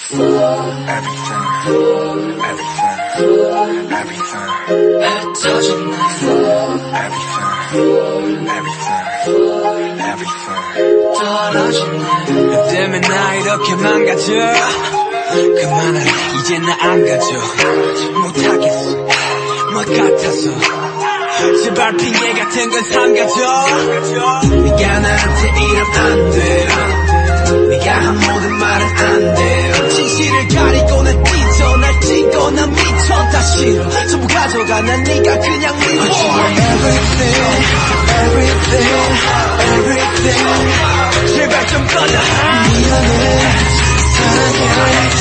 너 때문에 나 이렇게 망가져. 그만하라 이제 나 안 가져. 못하겠어 뭐 같아서. 제발 핑계 같은 건 삼가져. 네가 나한테 이러면 안 돼. 네가 한 모든 말은 안 돼. 진실을 가리고 날 찢어 날 찢고 난 미쳐 다 싫어. 전부 가져가 난 네가 그냥 미워. Everything everything everything 제발 좀 꺼져. 미안해 사랑해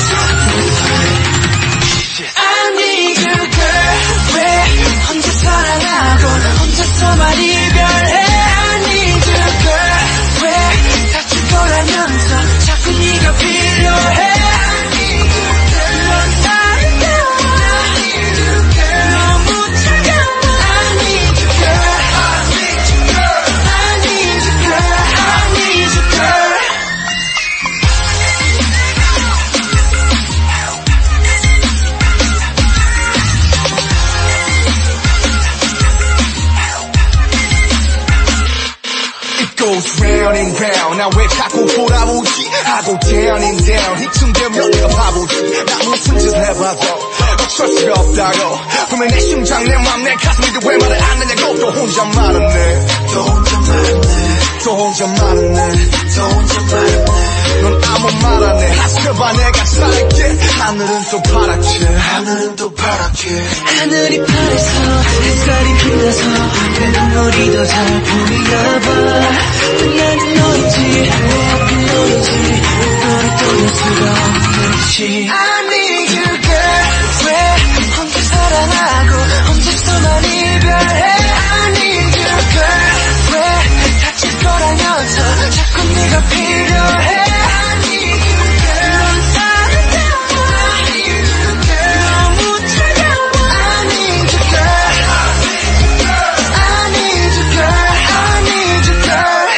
I need you girl. 왜 혼자 사랑하고 혼자서만 이별해. I need you girl. 왜 다칠 거라면서 자꾸 네가 필요해. I need you girl. 넌 나를 깨워. I need you girl. 너무 차가워. I need you girl. I need you girl. I need you girl. I need you girl. goes round and round. 나 왜 자꾸 돌아오지 하고 down and down. 이쯤되면 내가 바보지. 나 무슨 짓 해봐도 어쩔 수가 없다고. 분명 내 심장 내 맘 내 가슴인데 왜 말을 안 하냐고. 또 혼자 말았네 또 혼자 말았네 또 혼자 말았네 또 혼자 말았네. 넌 아무 말 안 해. 하스켜봐 내가 살게. 하늘은 또 파랗게 하늘은 또 파랗게. 하늘이 파래서 햇살이 빛나서 내 눈물이 더 잘 보이나 봐. 나는 너인지 하필 너인지 너를 떠날 수가 없는지. I need you girl. 왜 혼자 사랑하고 혼자서만 이별해. I need you girl. 왜 다칠 거라면서 자꾸 네가 필요해. I need you girl. 넌 나를 깨워. I need you girl. 너무 차가워. I need you girl. I need you girl. I need you girl.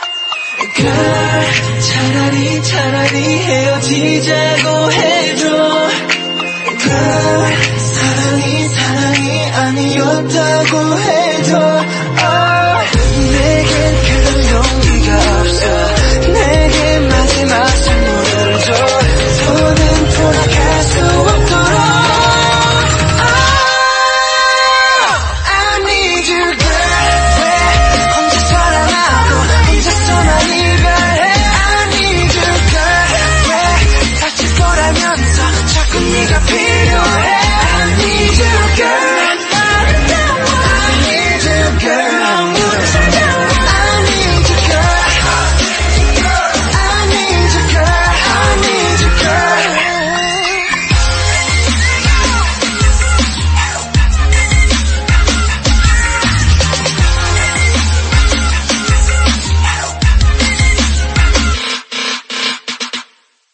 Girl, 차라리 헤어지자고 해줘. Girl, 사랑이 아니었다고 해.